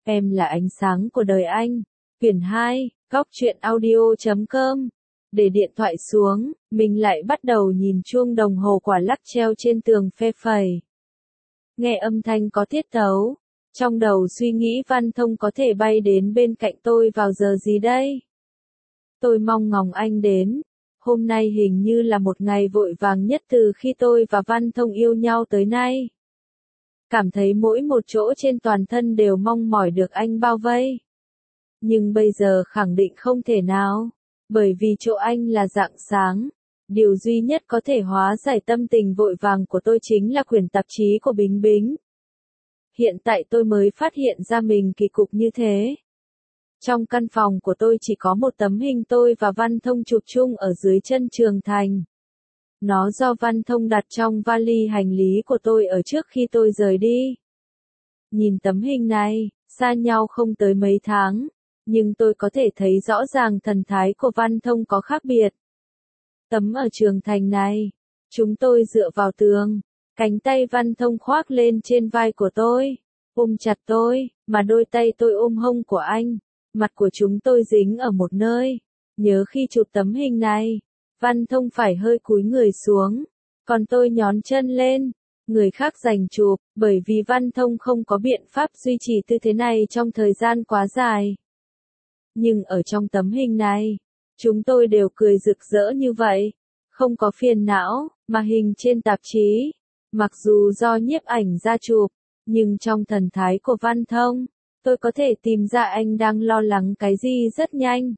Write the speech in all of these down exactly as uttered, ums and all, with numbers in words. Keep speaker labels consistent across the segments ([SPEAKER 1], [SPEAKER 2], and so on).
[SPEAKER 1] Em là ánh sáng của đời anh. Quyển hai, góc truyện audio chấm com. Để điện thoại xuống, mình lại bắt đầu nhìn chuông đồng hồ quả lắc treo trên tường phe phẩy. Nghe âm thanh có tiết tấu. Trong đầu suy nghĩ Văn Thông có thể bay đến bên cạnh tôi vào giờ gì đây? Tôi mong ngóng anh đến. Hôm nay hình như là một ngày vội vàng nhất từ khi tôi và Văn Thông yêu nhau tới nay. Cảm thấy mỗi một chỗ trên toàn thân đều mong mỏi được anh bao vây. Nhưng bây giờ khẳng định không thể nào. Bởi vì chỗ anh là rạng sáng. Điều duy nhất có thể hóa giải tâm tình vội vàng của tôi chính là quyển tạp chí của Bính Bính. Hiện tại tôi mới phát hiện ra mình kỳ cục như thế. Trong căn phòng của tôi chỉ có một tấm hình tôi và Văn Thông chụp chung ở dưới chân Trường Thành. Nó do Văn Thông đặt trong vali hành lý của tôi ở trước khi tôi rời đi. Nhìn tấm hình này, xa nhau không tới mấy tháng, nhưng tôi có thể thấy rõ ràng thần thái của Văn Thông có khác biệt. Tấm ở Trường Thành này, chúng tôi dựa vào tường, cánh tay Văn Thông khoác lên trên vai của tôi, ôm chặt tôi, mà đôi tay tôi ôm hông của anh, mặt của chúng tôi dính ở một nơi. Nhớ khi chụp tấm hình này, Văn Thông phải hơi cúi người xuống, còn tôi nhón chân lên, người khác giành chụp, bởi vì Văn Thông không có biện pháp duy trì tư thế này trong thời gian quá dài. Nhưng ở trong tấm hình này, chúng tôi đều cười rực rỡ như vậy, không có phiền não, mà hình trên tạp chí. Mặc dù do nhiếp ảnh ra chụp, nhưng trong thần thái của Văn Thông, tôi có thể tìm ra anh đang lo lắng cái gì rất nhanh.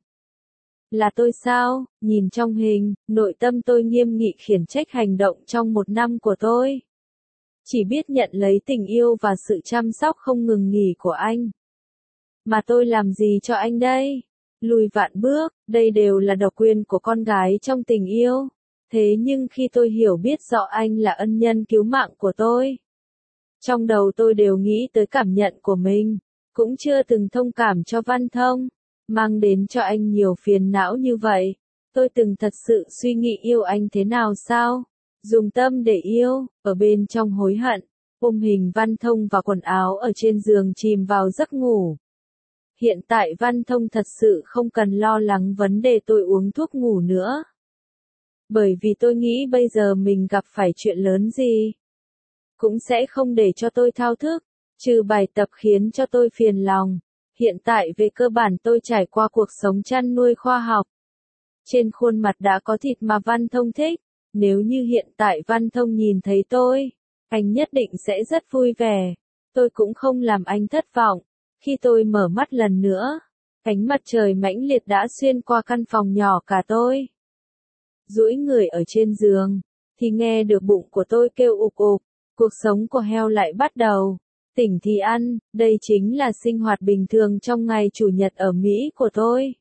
[SPEAKER 1] Là tôi sao? Nhìn trong hình, nội tâm tôi nghiêm nghị khiển trách hành động trong một năm của tôi. Chỉ biết nhận lấy tình yêu và sự chăm sóc không ngừng nghỉ của anh. Mà tôi làm gì cho anh đây? Lùi vạn bước, đây đều là độc quyền của con gái trong tình yêu. Thế nhưng khi tôi hiểu biết rõ anh là ân nhân cứu mạng của tôi, trong đầu tôi đều nghĩ tới cảm nhận của mình, cũng chưa từng thông cảm cho Văn Thông, mang đến cho anh nhiều phiền não như vậy. Tôi từng thật sự suy nghĩ yêu anh thế nào sao? Dùng tâm để yêu, ở bên trong hối hận, ôm hình Văn Thông và quần áo ở trên giường chìm vào giấc ngủ. Hiện tại Văn Thông thật sự không cần lo lắng vấn đề tôi uống thuốc ngủ nữa. Bởi vì tôi nghĩ bây giờ mình gặp phải chuyện lớn gì, cũng sẽ không để cho tôi thao thức, trừ bài tập khiến cho tôi phiền lòng. Hiện tại về cơ bản tôi trải qua cuộc sống chăn nuôi khoa học. Trên khuôn mặt đã có thịt mà Văn Thông thích. Nếu như hiện tại Văn Thông nhìn thấy tôi, anh nhất định sẽ rất vui vẻ. Tôi cũng không làm anh thất vọng. Khi tôi mở mắt lần nữa, ánh mặt trời mãnh liệt đã xuyên qua căn phòng nhỏ cả tôi. Duỗi người ở trên giường, thì nghe được bụng của tôi kêu ục ục, cuộc sống của heo lại bắt đầu. Tỉnh thì ăn, đây chính là sinh hoạt bình thường trong ngày Chủ nhật ở Mỹ của tôi.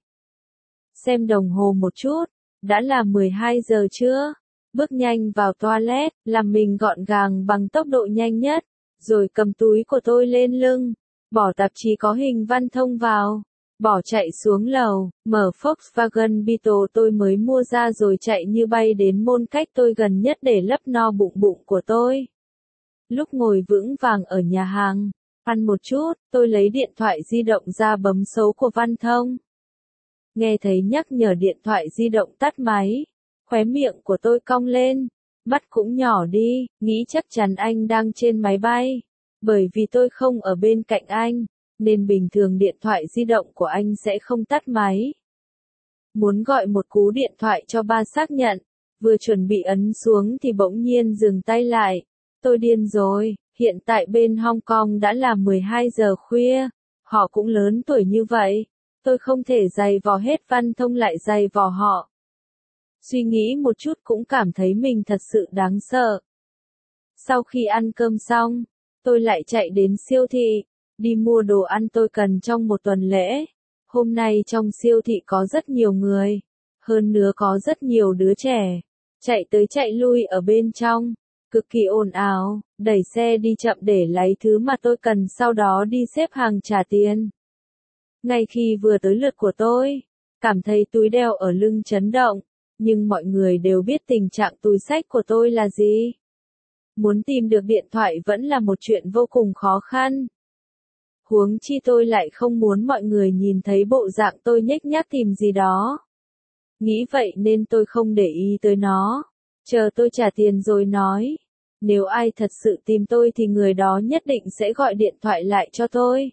[SPEAKER 1] Xem đồng hồ một chút, đã là mười hai giờ trưa, bước nhanh vào toilet, làm mình gọn gàng bằng tốc độ nhanh nhất, rồi cầm túi của tôi lên lưng, bỏ tạp chí có hình Văn Thông vào. Bỏ chạy xuống lầu, mở Volkswagen Beetle tôi mới mua ra rồi chạy như bay đến môn cách tôi gần nhất để lấp no bụng bụng của tôi. Lúc ngồi vững vàng ở nhà hàng, ăn một chút, tôi lấy điện thoại di động ra bấm số của Văn Thông. Nghe thấy nhắc nhở điện thoại di động tắt máy, khóe miệng của tôi cong lên, mắt cũng nhỏ đi, nghĩ chắc chắn anh đang trên máy bay. Bởi vì tôi không ở bên cạnh anh, nên bình thường điện thoại di động của anh sẽ không tắt máy. Muốn gọi một cú điện thoại cho ba xác nhận, vừa chuẩn bị ấn xuống thì bỗng nhiên dừng tay lại. Tôi điên rồi, hiện tại bên Hong Kong đã là mười hai giờ khuya, họ cũng lớn tuổi như vậy, tôi không thể giày vò hết Văn Thông lại giày vò họ. Suy nghĩ một chút cũng cảm thấy mình thật sự đáng sợ. Sau khi ăn cơm xong, tôi lại chạy đến siêu thị, đi mua đồ ăn tôi cần trong một tuần lễ. Hôm nay trong siêu thị có rất nhiều người, hơn nữa có rất nhiều đứa trẻ, chạy tới chạy lui ở bên trong, cực kỳ ồn ào, đẩy xe đi chậm để lấy thứ mà tôi cần sau đó đi xếp hàng trả tiền. Ngay khi vừa tới lượt của tôi, cảm thấy túi đeo ở lưng chấn động, nhưng mọi người đều biết tình trạng túi xách của tôi là gì. Muốn tìm được điện thoại vẫn là một chuyện vô cùng khó khăn. Huống chi tôi lại không muốn mọi người nhìn thấy bộ dạng tôi nhếch nhác tìm gì đó. Nghĩ vậy nên tôi không để ý tới nó. Chờ tôi trả tiền rồi nói. Nếu ai thật sự tìm tôi thì người đó nhất định sẽ gọi điện thoại lại cho tôi.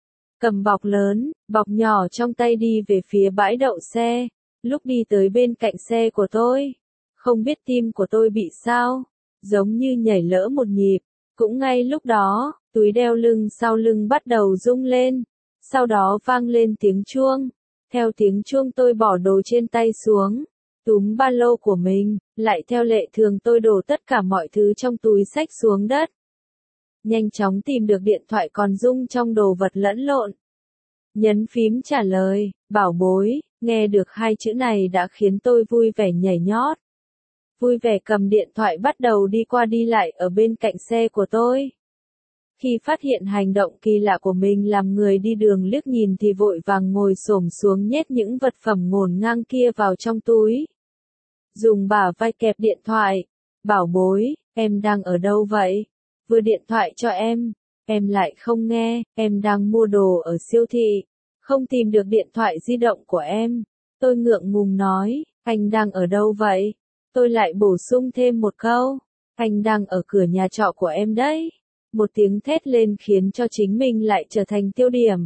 [SPEAKER 1] Cầm bọc lớn, bọc nhỏ trong tay đi về phía bãi đậu xe. Lúc đi tới bên cạnh xe của tôi, không biết tim của tôi bị sao, giống như nhảy lỡ một nhịp. Cũng ngay lúc đó, túi đeo lưng sau lưng bắt đầu rung lên. Sau đó vang lên tiếng chuông. Theo tiếng chuông tôi bỏ đồ trên tay xuống, túm ba lô của mình, lại theo lệ thường tôi đổ tất cả mọi thứ trong túi xách xuống đất. Nhanh chóng tìm được điện thoại còn rung trong đồ vật lẫn lộn. Nhấn phím trả lời, bảo bối, nghe được hai chữ này đã khiến tôi vui vẻ nhảy nhót. Vui vẻ cầm điện thoại bắt đầu đi qua đi lại ở bên cạnh xe của tôi. Khi phát hiện hành động kỳ lạ của mình làm người đi đường liếc nhìn thì vội vàng ngồi xổm xuống nhét những vật phẩm ngổn ngang kia vào trong túi. Dùng bả vai kẹp điện thoại. Bảo bối, em đang ở đâu vậy? Vừa điện thoại cho em, em lại không nghe, em đang mua đồ ở siêu thị, không tìm được điện thoại di động của em. Tôi ngượng ngùng nói, anh đang ở đâu vậy? Tôi lại bổ sung thêm một câu, anh đang ở cửa nhà trọ của em đấy. Một tiếng thét lên khiến cho chính mình lại trở thành tiêu điểm.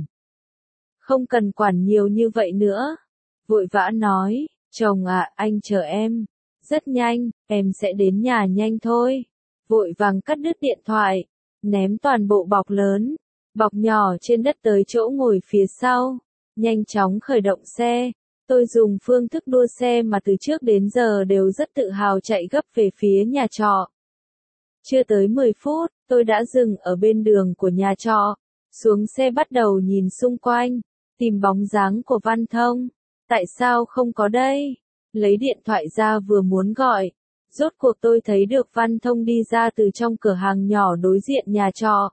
[SPEAKER 1] Không cần quản nhiều như vậy nữa. Vội vã nói, chồng ạ, anh chờ em. Rất nhanh, em sẽ đến nhà nhanh thôi. Vội vàng cắt đứt điện thoại, ném toàn bộ bọc lớn, bọc nhỏ trên đất tới chỗ ngồi phía sau. Nhanh chóng khởi động xe. Tôi dùng phương thức đua xe mà từ trước đến giờ đều rất tự hào chạy gấp về phía nhà trọ. Chưa tới mười phút, tôi đã dừng ở bên đường của nhà trọ. Xuống xe bắt đầu nhìn xung quanh, tìm bóng dáng của Văn Thông. Tại sao không có đây? Lấy điện thoại ra vừa muốn gọi. Rốt cuộc tôi thấy được Văn Thông đi ra từ trong cửa hàng nhỏ đối diện nhà trọ.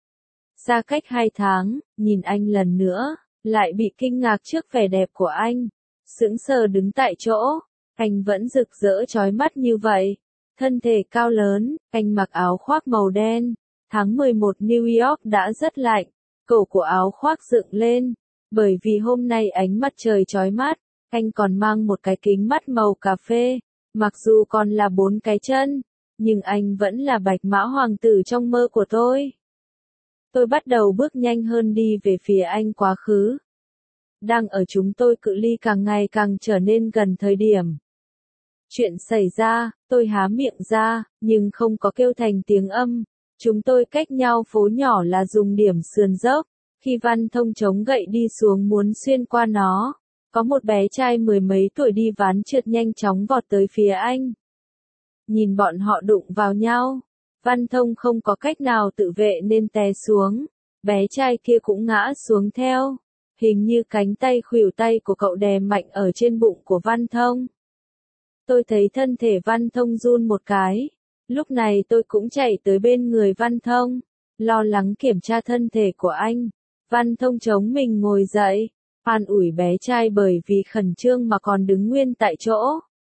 [SPEAKER 1] Xa cách hai tháng, nhìn anh lần nữa, lại bị kinh ngạc trước vẻ đẹp của anh. Sững sờ đứng tại chỗ, anh vẫn rực rỡ chói mắt như vậy. Thân thể cao lớn, anh mặc áo khoác màu đen. Tháng mười một New York đã rất lạnh, cổ của áo khoác dựng lên. Bởi vì hôm nay ánh mặt trời chói mắt, anh còn mang một cái kính mắt màu cà phê. Mặc dù còn là bốn cái chân, nhưng anh vẫn là bạch mã hoàng tử trong mơ của tôi. Tôi bắt đầu bước nhanh hơn đi về phía anh quá khứ. Đang ở chúng tôi cự ly càng ngày càng trở nên gần thời điểm. Chuyện xảy ra, tôi há miệng ra, nhưng không có kêu thành tiếng âm. Chúng tôi cách nhau phố nhỏ là dùng điểm sườn dốc. Khi Văn Thông chống gậy đi xuống muốn xuyên qua nó, có một bé trai mười mấy tuổi đi ván trượt nhanh chóng vọt tới phía anh. Nhìn bọn họ đụng vào nhau, Văn Thông không có cách nào tự vệ nên té xuống. Bé trai kia cũng ngã xuống theo. Hình như cánh tay khuỷu tay của cậu đè mạnh ở trên bụng của Văn Thông. Tôi thấy thân thể Văn Thông run một cái. Lúc này tôi cũng chạy tới bên người Văn Thông, lo lắng kiểm tra thân thể của anh. Văn Thông chống mình ngồi dậy, an ủi bé trai bởi vì khẩn trương mà còn đứng nguyên tại chỗ.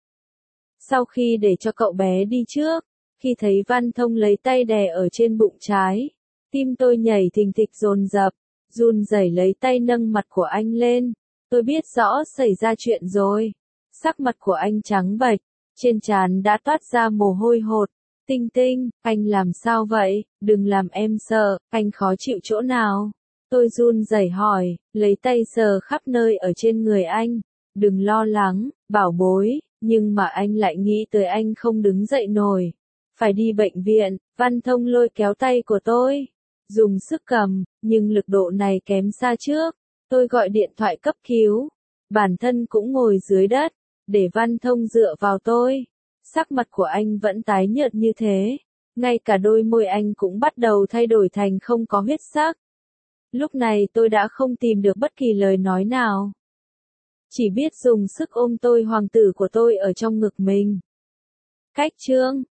[SPEAKER 1] Sau khi để cho cậu bé đi trước, khi thấy Văn Thông lấy tay đè ở trên bụng trái, tim tôi nhảy thình thịch dồn dập, run rẩy lấy tay nâng mặt của anh lên. Tôi biết rõ xảy ra chuyện rồi. Sắc mặt của anh trắng bệch, trên trán đã toát ra mồ hôi hột. Tinh Tinh, anh làm sao vậy? Đừng làm em sợ, anh khó chịu chỗ nào? Tôi run rẩy hỏi, lấy tay sờ khắp nơi ở trên người anh. Đừng lo lắng, bảo bối, nhưng mà anh lại nghĩ tới anh không đứng dậy nổi. Phải đi bệnh viện. Văn Thông lôi kéo tay của tôi, dùng sức cầm, nhưng lực độ này kém xa trước. Tôi gọi điện thoại cấp cứu. Bản thân cũng ngồi dưới đất, để Văn Thông dựa vào tôi. Sắc mặt của anh vẫn tái nhợt như thế. Ngay cả đôi môi anh cũng bắt đầu thay đổi thành không có huyết sắc. Lúc này tôi đã không tìm được bất kỳ lời nói nào. Chỉ biết dùng sức ôm tôi hoàng tử của tôi ở trong ngực mình. Cách chương